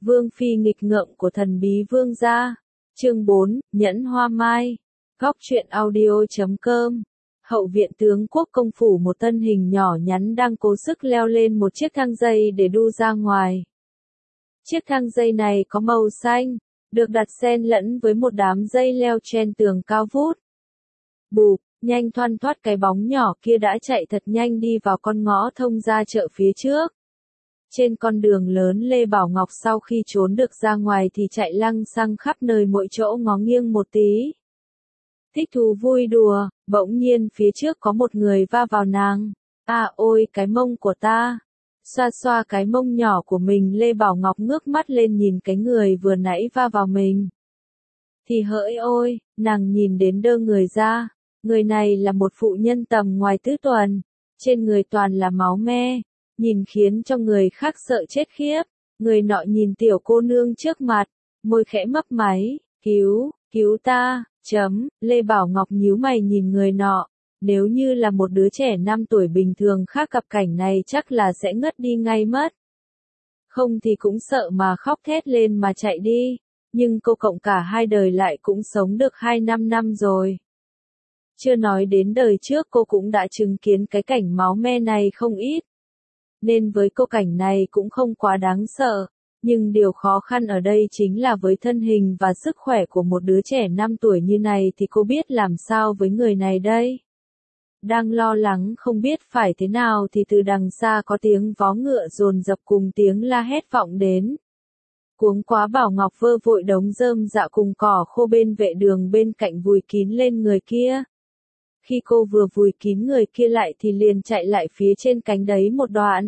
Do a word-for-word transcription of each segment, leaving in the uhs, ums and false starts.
Vương phi nghịch ngợm của thần bí vương gia. Chương bốn, Nhẫn Hoa Mai. Góc truyện audio chấm com. Hậu viện tướng quốc công phủ, một thân hình nhỏ nhắn đang cố sức leo lên một chiếc thang dây để đu ra ngoài. Chiếc thang dây này có màu xanh, được đặt xen lẫn với một đám dây leo trên tường cao vút. Bụp, nhanh thoăn thoắt cái bóng nhỏ kia đã chạy thật nhanh đi vào con ngõ thông ra chợ phía trước. Trên con đường lớn, Lê Bảo Ngọc sau khi trốn được ra ngoài thì chạy lăng xăng khắp nơi mỗi chỗ ngó nghiêng một tí. Thích thú vui đùa, bỗng nhiên phía trước có một người va vào nàng. À ôi cái mông của ta! Xoa xoa cái mông nhỏ của mình, Lê Bảo Ngọc ngước mắt lên nhìn cái người vừa nãy va vào mình. Thì hỡi ôi, nàng nhìn đến đơ người ra. Người này là một phụ nhân tầm ngoài tứ tuần. Trên người toàn là máu me, nhìn khiến cho người khác sợ chết khiếp. Người nọ nhìn tiểu cô nương trước mặt, môi khẽ mấp máy, cứu, cứu ta, chấm, Lê Bảo Ngọc nhíu mày nhìn người nọ. Nếu như là một đứa trẻ năm tuổi bình thường khác gặp cảnh này chắc là sẽ ngất đi ngay mất. Không thì cũng sợ mà khóc thét lên mà chạy đi. Nhưng cô cộng cả hai đời lại cũng sống được hai năm năm rồi. Chưa nói đến đời trước cô cũng đã chứng kiến cái cảnh máu me này không ít. Nên với cô cảnh này cũng không quá đáng sợ. Nhưng điều khó khăn ở đây chính là với thân hình và sức khỏe của một đứa trẻ năm tuổi như này thì cô biết làm sao với người này đây. Đang lo lắng không biết phải thế nào thì từ đằng xa có tiếng vó ngựa dồn dập cùng tiếng la hét vọng đến. Cuống quá Bảo Ngọc vơ vội đống rơm dạ cùng cỏ khô bên vệ đường bên cạnh vùi kín lên người kia. Khi cô vừa vùi kín người kia lại thì liền chạy lại phía trên cánh đấy một đoạn.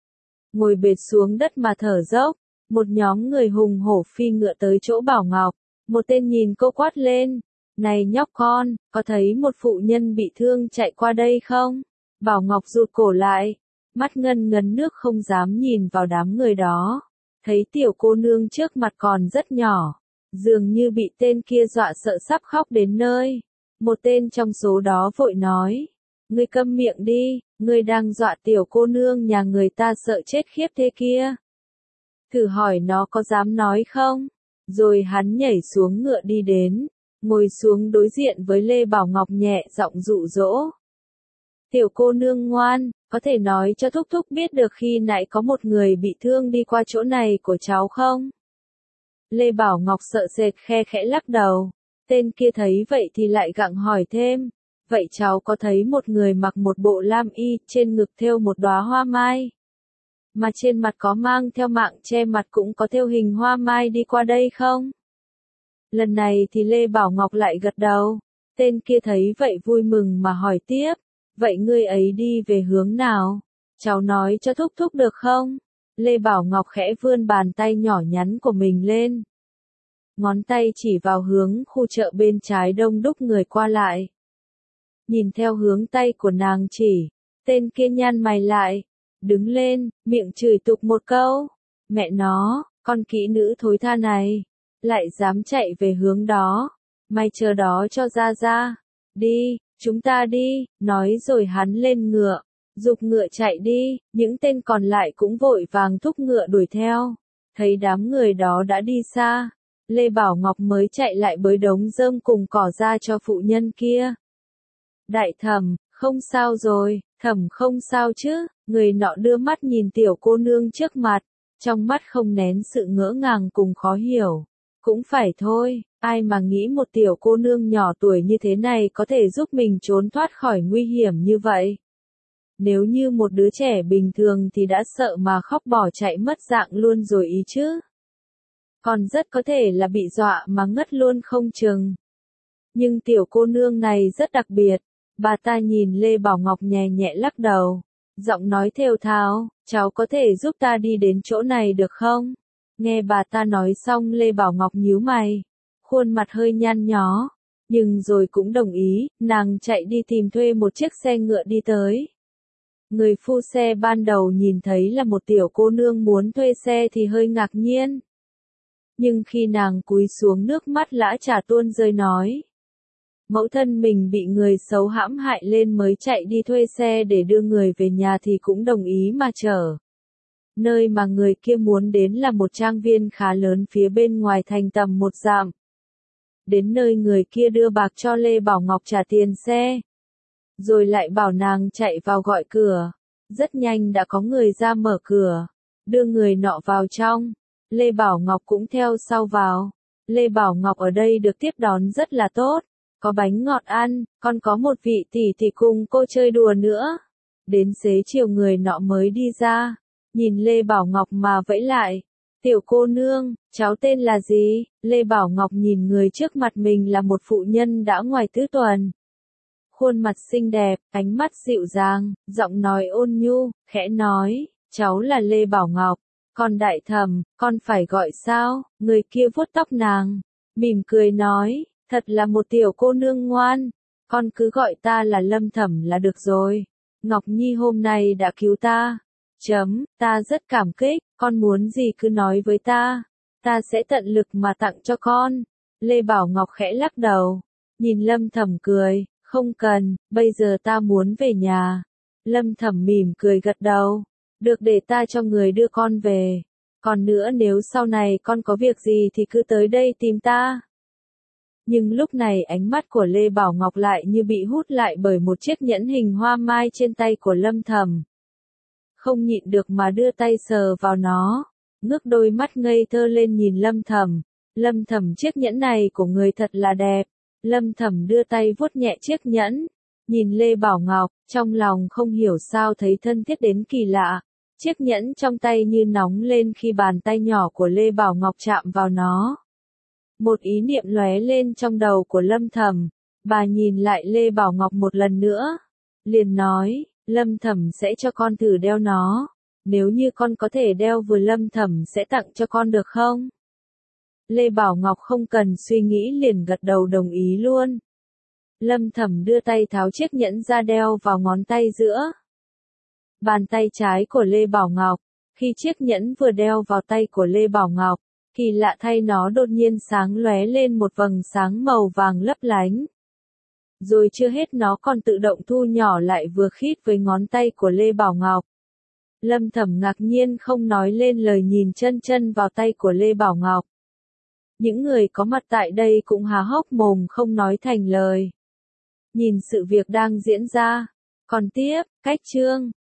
Ngồi bệt xuống đất mà thở dốc, một nhóm người hùng hổ phi ngựa tới chỗ Bảo Ngọc. Một tên nhìn cô quát lên. Này nhóc con, có thấy một phụ nhân bị thương chạy qua đây không? Bảo Ngọc rụt cổ lại, mắt ngân ngấn nước không dám nhìn vào đám người đó. Thấy tiểu cô nương trước mặt còn rất nhỏ, dường như bị tên kia dọa sợ sắp khóc đến nơi. Một tên trong số đó vội nói, ngươi câm miệng đi, ngươi đang dọa tiểu cô nương nhà người ta sợ chết khiếp thế kia. Thử hỏi nó có dám nói không? Rồi hắn nhảy xuống ngựa đi đến, ngồi xuống đối diện với Lê Bảo Ngọc nhẹ giọng dụ dỗ. Tiểu cô nương ngoan, có thể nói cho thúc thúc biết được khi nãy có một người bị thương đi qua chỗ này của cháu không? Lê Bảo Ngọc sợ sệt khe khẽ lắc đầu. Tên kia thấy vậy thì lại gặng hỏi thêm. Vậy cháu có thấy một người mặc một bộ lam y, trên ngực thêu một đóa hoa mai, mà trên mặt có mang theo mạng che mặt cũng có thêu hình hoa mai đi qua đây không? Lần này thì Lê Bảo Ngọc lại gật đầu. Tên kia thấy vậy vui mừng mà hỏi tiếp. Vậy ngươi ấy đi về hướng nào? Cháu nói cho thúc thúc được không? Lê Bảo Ngọc khẽ vươn bàn tay nhỏ nhắn của mình lên. Ngón tay chỉ vào hướng khu chợ bên trái đông đúc người qua lại. Nhìn theo hướng tay của nàng chỉ, tên kia nhăn mày lại, đứng lên, miệng chửi tục một câu. Mẹ nó, con kỹ nữ thối tha này, lại dám chạy về hướng đó. Mày chờ đó cho ra ra. Đi, chúng ta đi, nói rồi hắn lên ngựa, giục ngựa chạy đi, những tên còn lại cũng vội vàng thúc ngựa đuổi theo. Thấy đám người đó đã đi xa, Lê Bảo Ngọc mới chạy lại bới đống rơm cùng cỏ ra cho phụ nhân kia. Đại thẩm, không sao rồi, thẩm không sao chứ, người nọ đưa mắt nhìn tiểu cô nương trước mặt, trong mắt không nén sự ngỡ ngàng cùng khó hiểu. Cũng phải thôi, ai mà nghĩ một tiểu cô nương nhỏ tuổi như thế này có thể giúp mình trốn thoát khỏi nguy hiểm như vậy. Nếu như một đứa trẻ bình thường thì đã sợ mà khóc bỏ chạy mất dạng luôn rồi ý chứ. Còn rất có thể là bị dọa mà ngất luôn không chừng. Nhưng tiểu cô nương này rất đặc biệt. Bà ta nhìn Lê Bảo Ngọc nhẹ nhẹ lắc đầu. Giọng nói thều thào, cháu có thể giúp ta đi đến chỗ này được không? Nghe bà ta nói xong Lê Bảo Ngọc nhíu mày. Khuôn mặt hơi nhăn nhó. Nhưng rồi cũng đồng ý, nàng chạy đi tìm thuê một chiếc xe ngựa đi tới. Người phu xe ban đầu nhìn thấy là một tiểu cô nương muốn thuê xe thì hơi ngạc nhiên. Nhưng khi nàng cúi xuống nước mắt lã chả tuôn rơi nói. Mẫu thân mình bị người xấu hãm hại lên mới chạy đi thuê xe để đưa người về nhà thì cũng đồng ý mà chở. Nơi mà người kia muốn đến là một trang viên khá lớn phía bên ngoài thành tầm một dặm. Đến nơi người kia đưa bạc cho Lê Bảo Ngọc trả tiền xe. Rồi lại bảo nàng chạy vào gọi cửa. Rất nhanh đã có người ra mở cửa, đưa người nọ vào trong. Lê Bảo Ngọc cũng theo sau vào. Lê Bảo Ngọc ở đây được tiếp đón rất là tốt. Có bánh ngọt ăn, còn có một vị tỷ tỷ cùng cô chơi đùa nữa. Đến xế chiều người nọ mới đi ra. Nhìn Lê Bảo Ngọc mà vẫy lại. Tiểu cô nương, cháu tên là gì? Lê Bảo Ngọc nhìn người trước mặt mình là một phụ nhân đã ngoài tứ tuần. Khuôn mặt xinh đẹp, ánh mắt dịu dàng, giọng nói ôn nhu, khẽ nói, cháu là Lê Bảo Ngọc. Con đại thẩm, con phải gọi sao? Người kia vuốt tóc nàng, mỉm cười nói, thật là một tiểu cô nương ngoan. Con cứ gọi ta là Lâm thẩm là được rồi. Ngọc Nhi hôm nay đã cứu ta. Chấm, ta rất cảm kích, con muốn gì cứ nói với ta. Ta sẽ tận lực mà tặng cho con. Lê Bảo Ngọc khẽ lắc đầu, nhìn Lâm thẩm cười, không cần, bây giờ ta muốn về nhà. Lâm thẩm mỉm cười gật đầu, được để ta cho người đưa con về. Còn nữa nếu sau này con có việc gì thì cứ tới đây tìm ta. Nhưng lúc này ánh mắt của Lê Bảo Ngọc lại như bị hút lại bởi một chiếc nhẫn hình hoa mai trên tay của Lâm thẩm. Không nhịn được mà đưa tay sờ vào nó, ngước đôi mắt ngây thơ lên nhìn Lâm thẩm. Lâm thẩm, chiếc nhẫn này của người thật là đẹp. Lâm thẩm đưa tay vuốt nhẹ chiếc nhẫn, nhìn Lê Bảo Ngọc, trong lòng không hiểu sao thấy thân thiết đến kỳ lạ. Chiếc nhẫn trong tay như nóng lên khi bàn tay nhỏ của Lê Bảo Ngọc chạm vào nó. Một ý niệm lóe lên trong đầu của Lâm thẩm, bà nhìn lại Lê Bảo Ngọc một lần nữa, liền nói, Lâm thẩm sẽ cho con thử đeo nó, nếu như con có thể đeo vừa Lâm thẩm sẽ tặng cho con được không? Lê Bảo Ngọc không cần suy nghĩ liền gật đầu đồng ý luôn. Lâm thẩm đưa tay tháo chiếc nhẫn ra đeo vào ngón tay giữa bàn tay trái của Lê Bảo Ngọc. Khi chiếc nhẫn vừa đeo vào tay của Lê Bảo Ngọc, kỳ lạ thay nó đột nhiên sáng lóe lên một vầng sáng màu vàng lấp lánh. Rồi chưa hết nó còn tự động thu nhỏ lại vừa khít với ngón tay của Lê Bảo Ngọc. Lâm thẩm ngạc nhiên không nói lên lời nhìn chân chân vào tay của Lê Bảo Ngọc. Những người có mặt tại đây cũng há hốc mồm không nói thành lời. Nhìn sự việc đang diễn ra. Còn tiếp, cách chương